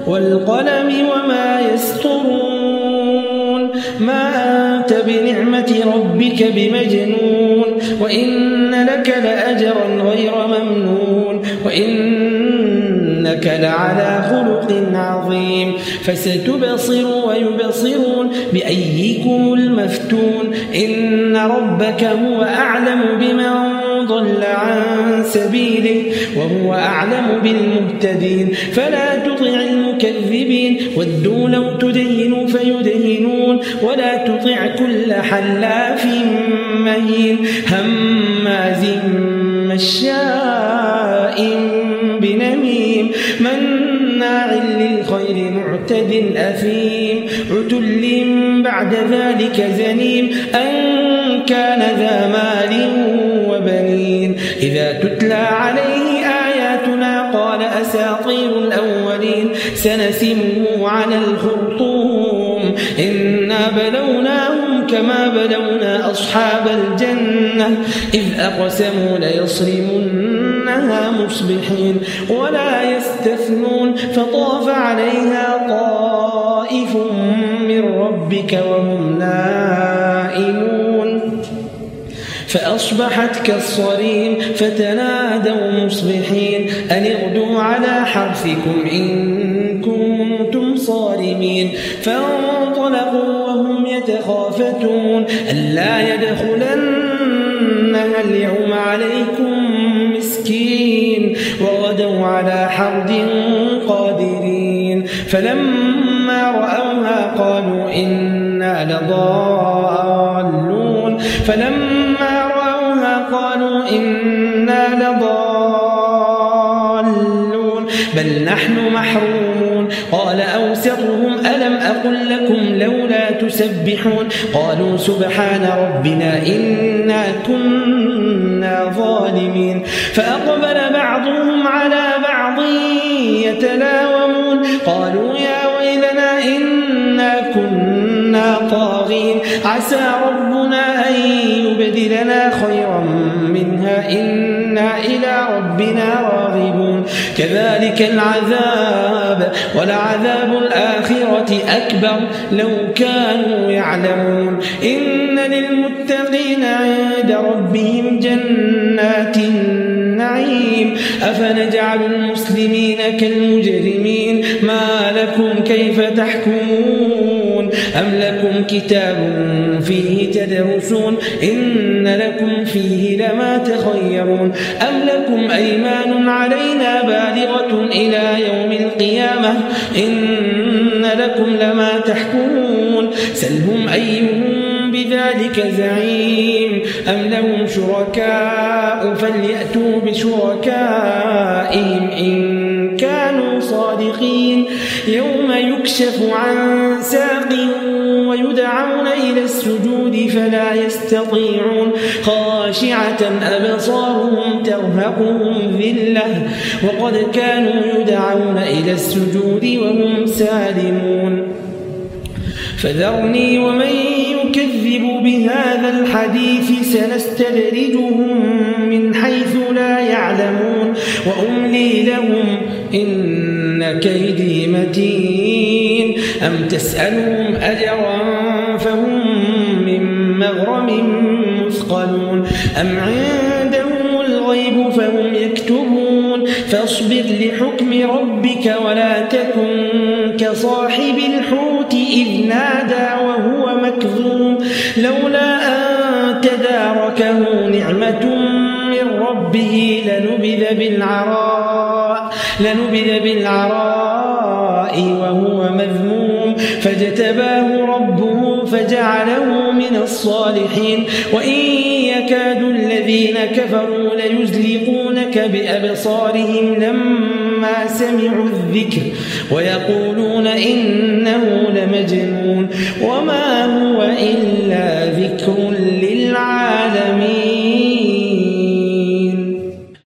والقلم وما يسطرون ما أنت بنعمة ربك بمجنون وإن لك لأجرا غير ممنون وإنك لعلى خلق عظيم فستبصر ويبصرون بأيكم المفتون إن ربك هو أعلم بمن ضل عن سبيله وهو أعلم بالمهتدين فلا تطع المكذبين ودوا لو تدهن فيدهنون ولا تطع كل حلاف مهين هماز مشاء بنميم مناع للخير معتد أثيم عتل بعد ذلك زنيم أن كان ذا مال وبنين إذا تتلى عليه آياتنا قال أساطير الأولين سنسمه على الخرطوم إنا بلوناهم كما بلونا أصحاب الجنة إذ أقسموا ليصرمنها مصبحين ولا يستثنون فطاف عليها طائف من ربك وهم نائمون فأصبحت كالصريم فتنادوا مصبحين أن اغدوا على حرثكم إن كنتم صارمين فانطلقوا وهم يتخافتون ألا يدخلنها اليوم عليكم مسكين وغدوا على حرد قادرين فلما رأوها قالوا إنا لضالون بل نحن محرومون قال أوسطهم ألم أقل لكم لولا تسبحون قالوا سبحان ربنا إنا كنا ظالمين فأقبل بعضهم على بعض يتلاومون قالوا يا ويلنا إنا كنا طاغين عسى ربنا أن يبدلنا خيرا منها إنا إلى ربنا راغبون كذلك العذاب ولعذاب الآخرة أكبر لو كانوا يعلمون إن للمتقين عند ربهم جنات النعيم أفنجعل المسلمين كالمجرمين ما لكم كيف تحكمون أم لكم كتاب فيه تدرسون إن لكم فيه لما تخيرون أم لكم أيمان علينا بالغة إلى يوم القيامة إن لكم لما تحكمون سلهم أيهم بذلك زعيم أم لهم شركاء فليأتوا بشركائهم إن كانوا صادقين يوم يكشف عن ساق ويدعون إلى السجود فلا يستطيعون خاشعة أبصارهم ترهقهم ذلة وقد كانوا يدعون إلى السجود وهم سالمون فذرني ومن يكذب بهذا الحديث سنستدرجهم من حيث لا يعلمون وأملي لهم إن كيدي متين أم تسألهم أجرا فهم من مغرم مثقلون أم عندهم الغيب فهم يكتبون فاصبر لحكم ربك ولا تكن كصاحب الحوت إذ نادى وهو مكظوم لولا أن تداركه نعمة من ربه لنبذ بالعراء وهو مذموم فاجتباه ربه فجعله من الصالحين وإن يكاد الذين كفروا ليزلقونك بأبصارهم لما سمعوا الذكر ويقولون إنه لمجنون